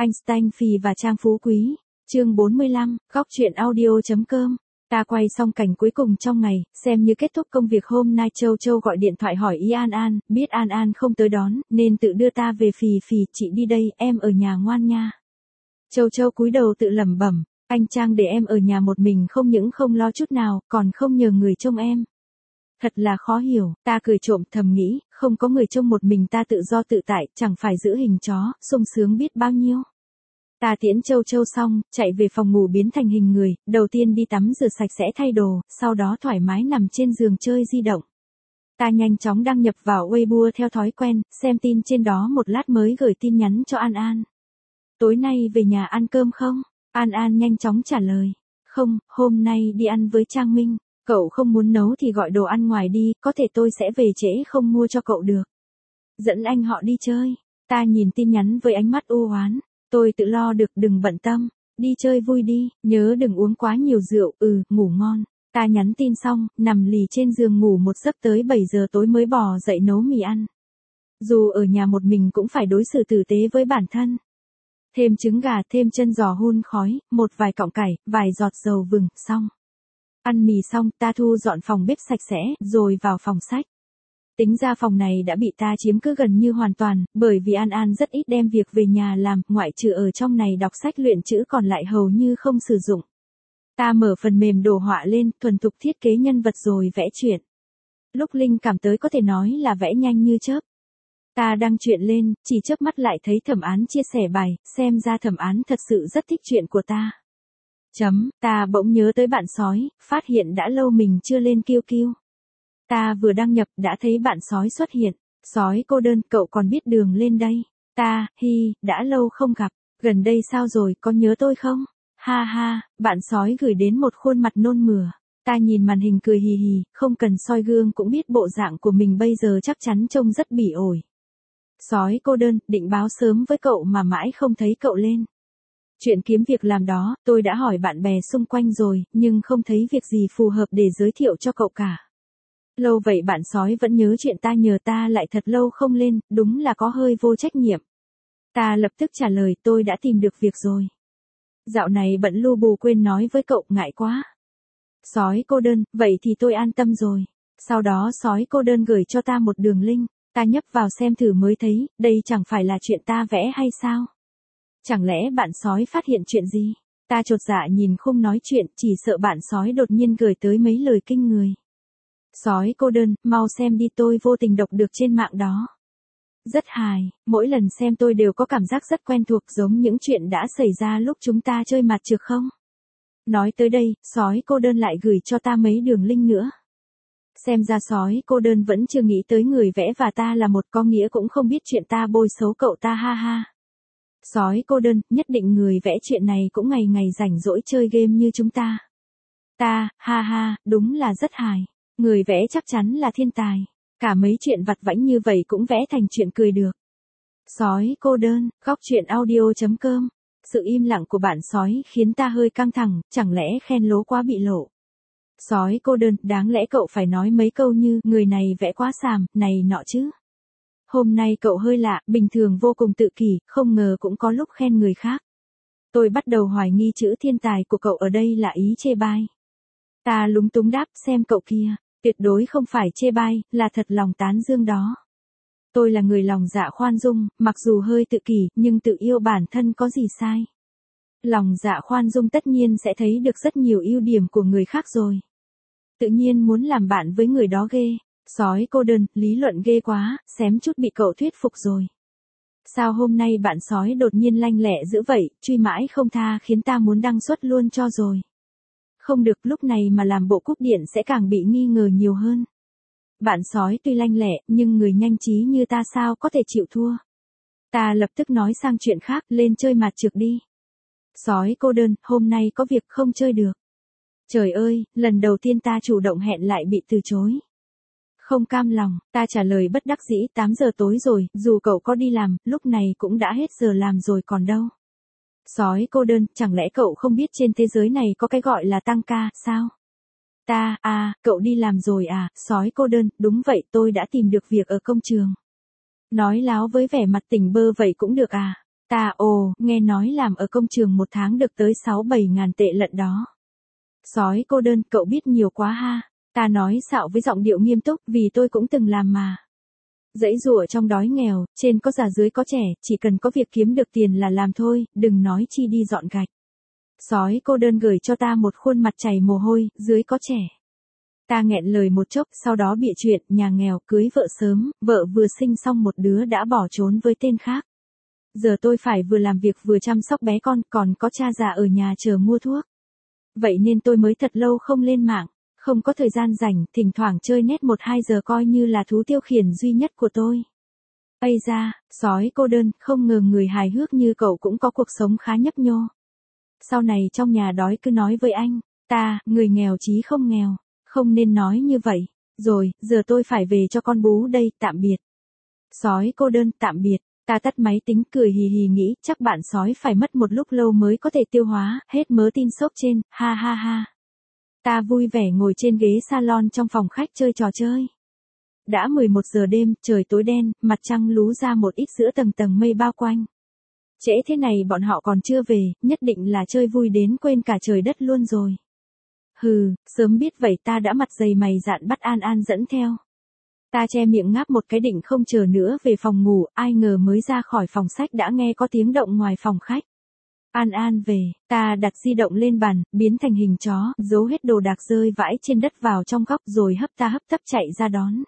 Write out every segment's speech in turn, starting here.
Einstein Phì và Trang Phú Quý. Chương 45, góc truyện audio.com. Ta quay xong cảnh cuối cùng trong ngày, xem như kết thúc công việc hôm nay. Châu Châu gọi điện thoại hỏi ý An An, biết An An không tới đón, nên tự đưa ta về. Phì Phì, chị đi đây, em ở nhà ngoan nha. Châu Châu cúi đầu tự lẩm bẩm, anh Trang để em ở nhà một mình không những không lo chút nào, còn không nhờ người trông em. Thật là khó hiểu, ta cười trộm thầm nghĩ, không có người trông một mình ta tự do tự tại, chẳng phải giữ hình chó, sung sướng biết bao nhiêu. Ta tiễn Châu Châu xong, chạy về phòng ngủ biến thành hình người, đầu tiên đi tắm rửa sạch sẽ thay đồ, sau đó thoải mái nằm trên giường chơi di động. Ta nhanh chóng đăng nhập vào Weibo theo thói quen, xem tin trên đó một lát mới gửi tin nhắn cho An An. Tối nay về nhà ăn cơm không? An An nhanh chóng trả lời. Không, hôm nay đi ăn với Trang Minh. Cậu không muốn nấu thì gọi đồ ăn ngoài đi, có thể tôi sẽ về trễ không mua cho cậu được. Dẫn anh họ đi chơi. Ta nhìn tin nhắn với ánh mắt u oán. Tôi tự lo được, đừng bận tâm. Đi chơi vui đi, nhớ đừng uống quá nhiều rượu, ngủ ngon. Ta nhắn tin xong, nằm lì trên giường ngủ một giấc tới 7 giờ tối mới bò dậy nấu mì ăn. Dù ở nhà một mình cũng phải đối xử tử tế với bản thân. Thêm trứng gà, thêm chân giò hun khói, một vài cọng cải, vài giọt dầu vừng, xong. Ăn mì xong, ta thu dọn phòng bếp sạch sẽ, rồi vào phòng sách. Tính ra phòng này đã bị ta chiếm cứ gần như hoàn toàn, bởi vì An An rất ít đem việc về nhà làm, ngoại trừ ở trong này đọc sách luyện chữ còn lại hầu như không sử dụng. Ta mở phần mềm đồ họa lên, thuần thục thiết kế nhân vật rồi vẽ truyện. Lúc linh cảm tới có thể nói là vẽ nhanh như chớp. Ta đăng truyện lên, chỉ chớp mắt lại thấy Thẩm Án chia sẻ bài, xem ra Thẩm Án thật sự rất thích truyện của ta. Ta bỗng nhớ tới bạn sói, phát hiện đã lâu mình chưa lên QQ. Ta vừa đăng nhập đã thấy bạn sói xuất hiện. Sói cô đơn, cậu còn biết đường lên đây. Đã lâu không gặp, gần đây sao rồi, có nhớ tôi không? Ha ha, bạn sói gửi đến một khuôn mặt nôn mửa. Ta nhìn màn hình cười hì hì, không cần soi gương cũng biết bộ dạng của mình bây giờ chắc chắn trông rất bỉ ổi. Sói cô đơn, định báo sớm với cậu mà mãi không thấy cậu lên. Chuyện kiếm việc làm đó, tôi đã hỏi bạn bè xung quanh rồi, nhưng không thấy việc gì phù hợp để giới thiệu cho cậu cả. Lâu vậy bạn sói vẫn nhớ chuyện ta nhờ ta lại thật lâu không lên, đúng là có hơi vô trách nhiệm. Ta lập tức trả lời tôi đã tìm được việc rồi. Dạo này bận lu bù quên nói với cậu, ngại quá. Sói cô đơn, vậy thì tôi an tâm rồi. Sau đó sói cô đơn gửi cho ta một đường link, ta nhấp vào xem thử mới thấy, đây chẳng phải là chuyện ta vẽ hay sao? Chẳng lẽ bạn sói phát hiện chuyện gì? Ta chột dạ nhìn khung nói chuyện, chỉ sợ bạn sói đột nhiên gửi tới mấy lời kinh người. Sói cô đơn, mau xem đi, tôi vô tình đọc được trên mạng đó. Rất hài, mỗi lần xem tôi đều có cảm giác rất quen thuộc giống những chuyện đã xảy ra lúc chúng ta chơi mặt trược không? Nói tới đây, sói cô đơn lại gửi cho ta mấy đường link nữa. Xem ra sói cô đơn vẫn chưa nghĩ tới người vẽ và ta là một có nghĩa cũng không biết chuyện ta bôi xấu cậu ta, ha ha. Sói cô đơn, nhất định người vẽ chuyện này cũng ngày ngày rảnh rỗi chơi game như chúng ta. Ha ha, đúng là rất hài. Người vẽ chắc chắn là thiên tài. Cả mấy chuyện vặt vãnh như vậy cũng vẽ thành chuyện cười được. Sói cô đơn, góc truyện audio.com. Sự im lặng của bạn sói khiến ta hơi căng thẳng, chẳng lẽ khen lố quá bị lộ. Sói cô đơn, đáng lẽ cậu phải nói mấy câu như, người này vẽ quá xàm, này nọ chứ. Hôm nay cậu hơi lạ, bình thường vô cùng tự kỷ, không ngờ cũng có lúc khen người khác. Tôi bắt đầu hoài nghi chữ thiên tài của cậu ở đây là ý chê bai. Ta lúng túng đáp, xem cậu kia, tuyệt đối không phải chê bai, là thật lòng tán dương đó. Tôi là người lòng dạ khoan dung, mặc dù hơi tự kỷ, nhưng tự yêu bản thân có gì sai. Lòng dạ khoan dung tất nhiên sẽ thấy được rất nhiều ưu điểm của người khác rồi. Tự nhiên muốn làm bạn với người đó ghê. Sói cô đơn, lý luận ghê quá, xém chút bị cậu thuyết phục rồi. Sao hôm nay bạn sói đột nhiên lanh lẹ dữ vậy, truy mãi không tha khiến ta muốn đăng xuất luôn cho rồi. Không được, lúc này mà làm bộ cúp điện sẽ càng bị nghi ngờ nhiều hơn. Bạn sói tuy lanh lẹ, nhưng người nhanh trí như ta sao có thể chịu thua. Ta lập tức nói sang chuyện khác, lên chơi mặt trược đi. Sói cô đơn, hôm nay có việc không chơi được. Trời ơi, lần đầu tiên ta chủ động hẹn lại bị từ chối. Không cam lòng, ta trả lời bất đắc dĩ, 8 giờ tối rồi, dù cậu có đi làm, lúc này cũng đã hết giờ làm rồi còn đâu. Sói cô đơn, chẳng lẽ cậu không biết trên thế giới này có cái gọi là tăng ca, sao? Cậu đi làm rồi à, sói cô đơn, đúng vậy, tôi đã tìm được việc ở công trường. Nói láo với vẻ mặt tỉnh bơ vậy cũng được à? Nghe nói làm ở công trường một tháng được tới 6-7 ngàn tệ lận đó. Sói cô đơn, cậu biết nhiều quá ha. Ta nói xạo với giọng điệu nghiêm túc, vì tôi cũng từng làm mà. Dãy giụa trong đói nghèo, trên có già dưới có trẻ, chỉ cần có việc kiếm được tiền là làm thôi, đừng nói chi đi dọn gạch. Sói cô đơn gửi cho ta một khuôn mặt chảy mồ hôi, dưới có trẻ. Ta nghẹn lời một chốc, sau đó bịa chuyện, nhà nghèo, cưới vợ sớm, vợ vừa sinh xong một đứa đã bỏ trốn với tên khác. Giờ tôi phải vừa làm việc vừa chăm sóc bé con, còn có cha già ở nhà chờ mua thuốc. Vậy nên tôi mới thật lâu không lên mạng, không có thời gian rảnh, thỉnh thoảng chơi net 1-2 giờ coi như là thú tiêu khiển duy nhất của tôi. Ây da, sói cô đơn, không ngờ người hài hước như cậu cũng có cuộc sống khá nhấp nhô. Sau này trong nhà đói cứ nói với anh, người nghèo chí không nghèo, không nên nói như vậy. Rồi, giờ tôi phải về cho con bú đây, tạm biệt. Sói cô đơn, tạm biệt. Ta tắt máy tính cười hì hì nghĩ chắc bạn sói phải mất một lúc lâu mới có thể tiêu hóa hết mớ tin sốc trên, ha ha ha. Ta vui vẻ ngồi trên ghế salon trong phòng khách chơi trò chơi. Đã 11 giờ đêm, trời tối đen, mặt trăng lú ra một ít giữa tầng tầng mây bao quanh. Trễ thế này bọn họ còn chưa về, nhất định là chơi vui đến quên cả trời đất luôn rồi. Hừ, sớm biết vậy ta đã mặt dày mày dạn bắt An An dẫn theo. Ta che miệng ngáp một cái định không chờ nữa về phòng ngủ, ai ngờ mới ra khỏi phòng sách đã nghe có tiếng động ngoài phòng khách. An An về, ta đặt di động lên bàn, biến thành hình chó, giấu hết đồ đạc rơi vãi trên đất vào trong góc rồi hấp tấp chạy ra đón.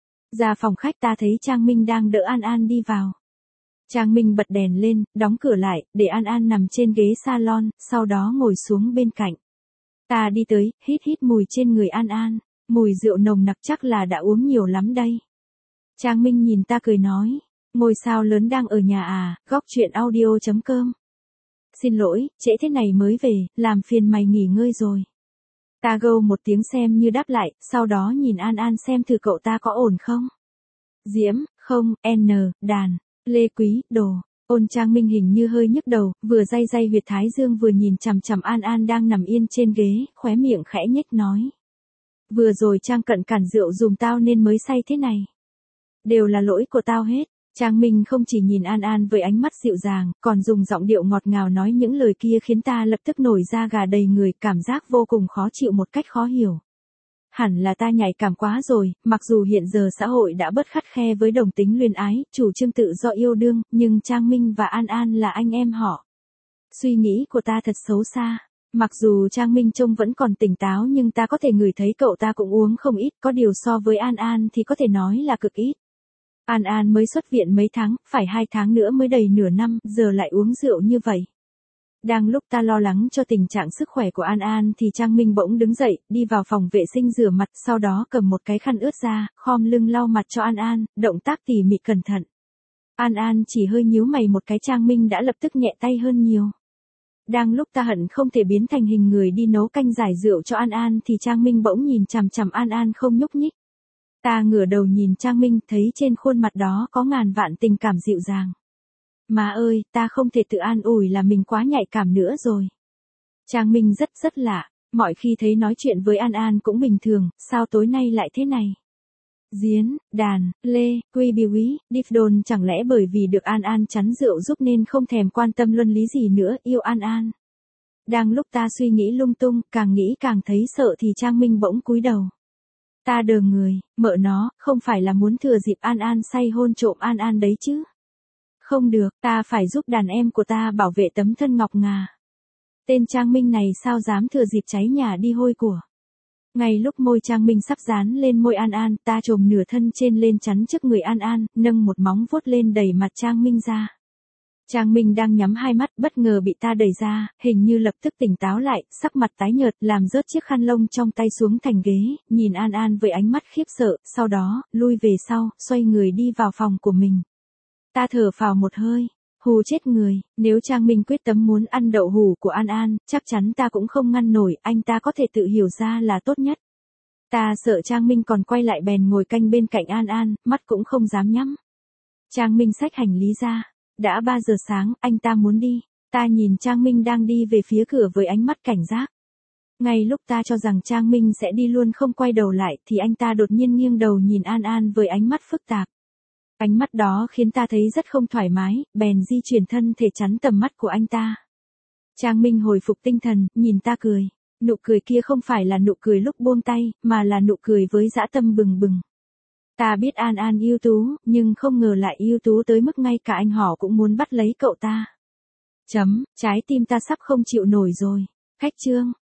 Ra phòng khách ta thấy Trang Minh đang đỡ An An đi vào. Trang Minh bật đèn lên, đóng cửa lại, để An An nằm trên ghế salon, sau đó ngồi xuống bên cạnh. Ta đi tới, hít mùi trên người An An, mùi rượu nồng nặc chắc là đã uống nhiều lắm đây. Trang Minh nhìn ta cười nói, ngôi sao lớn đang ở nhà à, góc chuyện audio.com. Xin lỗi, trễ thế này mới về, làm phiền mày nghỉ ngơi rồi. Ta gâu một tiếng xem như đáp lại, sau đó nhìn An An xem thử cậu ta có ổn không. Diễm, không, đàn, Lê Quý, đồ. Ôn Trang Minh hình như hơi nhức đầu, vừa day huyệt thái dương vừa nhìn chằm chằm An An đang nằm yên trên ghế, khóe miệng khẽ nhếch nói. Vừa rồi Trang Cận cản rượu dùm tao nên mới say thế này. Đều là lỗi của tao hết. Trang Minh không chỉ nhìn An An với ánh mắt dịu dàng, còn dùng giọng điệu ngọt ngào nói những lời kia khiến ta lập tức nổi da gà đầy người, cảm giác vô cùng khó chịu một cách khó hiểu. Hẳn là ta nhạy cảm quá rồi, mặc dù hiện giờ xã hội đã bớt khắt khe với đồng tính luyến ái, chủ trương tự do yêu đương, nhưng Trang Minh và An An là anh em họ. Suy nghĩ của ta thật xấu xa. Mặc dù Trang Minh trông vẫn còn tỉnh táo nhưng ta có thể ngửi thấy cậu ta cũng uống không ít, có điều so với An An thì có thể nói là cực ít. An An mới xuất viện mấy tháng, phải 2 tháng nữa mới đầy nửa năm, giờ lại uống rượu như vậy. Đang lúc ta lo lắng cho tình trạng sức khỏe của An An thì Trang Minh bỗng đứng dậy, đi vào phòng vệ sinh rửa mặt, sau đó cầm một cái khăn ướt ra, khom lưng lau mặt cho An An, động tác tỉ mỉ cẩn thận. An An chỉ hơi nhíu mày một cái, Trang Minh đã lập tức nhẹ tay hơn nhiều. Đang lúc ta hận không thể biến thành hình người đi nấu canh giải rượu cho An An thì Trang Minh bỗng nhìn chằm chằm An An không nhúc nhích. Ta ngửa đầu nhìn Trang Minh, thấy trên khuôn mặt đó có ngàn vạn tình cảm dịu dàng. Má ơi, ta không thể tự an ủi là mình quá nhạy cảm nữa rồi. Trang Minh rất lạ, mọi khi thấy nói chuyện với An An cũng bình thường, sao tối nay lại thế này? Diễn, đàn, Lê, Quy Biwi, Difdon chẳng lẽ bởi vì được An An chắn rượu giúp nên không thèm quan tâm luân lý gì nữa, yêu An An. Đang lúc ta suy nghĩ lung tung, càng nghĩ càng thấy sợ thì Trang Minh bỗng cúi đầu. Ta đờ người, mợ nó, không phải là muốn thừa dịp An An say hôn trộm An An đấy chứ. Không được, ta phải giúp đàn em của ta bảo vệ tấm thân ngọc ngà. Tên Trang Minh này sao dám thừa dịp cháy nhà đi hôi của. Ngay lúc môi Trang Minh sắp dán lên môi An An, ta chồm nửa thân trên lên chắn trước người An An, nâng một móng vuốt lên đẩy mặt Trang Minh ra. Trang Minh đang nhắm hai mắt, bất ngờ bị ta đẩy ra, hình như lập tức tỉnh táo lại, sắc mặt tái nhợt, làm rớt chiếc khăn lông trong tay xuống thành ghế, nhìn An An với ánh mắt khiếp sợ, sau đó, lui về sau, xoay người đi vào phòng của mình. Ta thở phào một hơi, hù chết người, nếu Trang Minh quyết tâm muốn ăn đậu hủ của An An, chắc chắn ta cũng không ngăn nổi, anh ta có thể tự hiểu ra là tốt nhất. Ta sợ Trang Minh còn quay lại bèn ngồi canh bên cạnh An An, mắt cũng không dám nhắm. Trang Minh xách hành lý ra. Đã 3 giờ sáng, anh ta muốn đi. Ta nhìn Trang Minh đang đi về phía cửa với ánh mắt cảnh giác. Ngay lúc ta cho rằng Trang Minh sẽ đi luôn không quay đầu lại thì anh ta đột nhiên nghiêng đầu nhìn An An với ánh mắt phức tạp. Ánh mắt đó khiến ta thấy rất không thoải mái, bèn di chuyển thân thể chắn tầm mắt của anh ta. Trang Minh hồi phục tinh thần, nhìn ta cười. Nụ cười kia không phải là nụ cười lúc buông tay, mà là nụ cười với dã tâm bừng bừng. Ta biết An An ưu tú, nhưng không ngờ lại ưu tú tới mức ngay cả anh họ cũng muốn bắt lấy cậu ta. Trái tim ta sắp không chịu nổi rồi. Khách trương.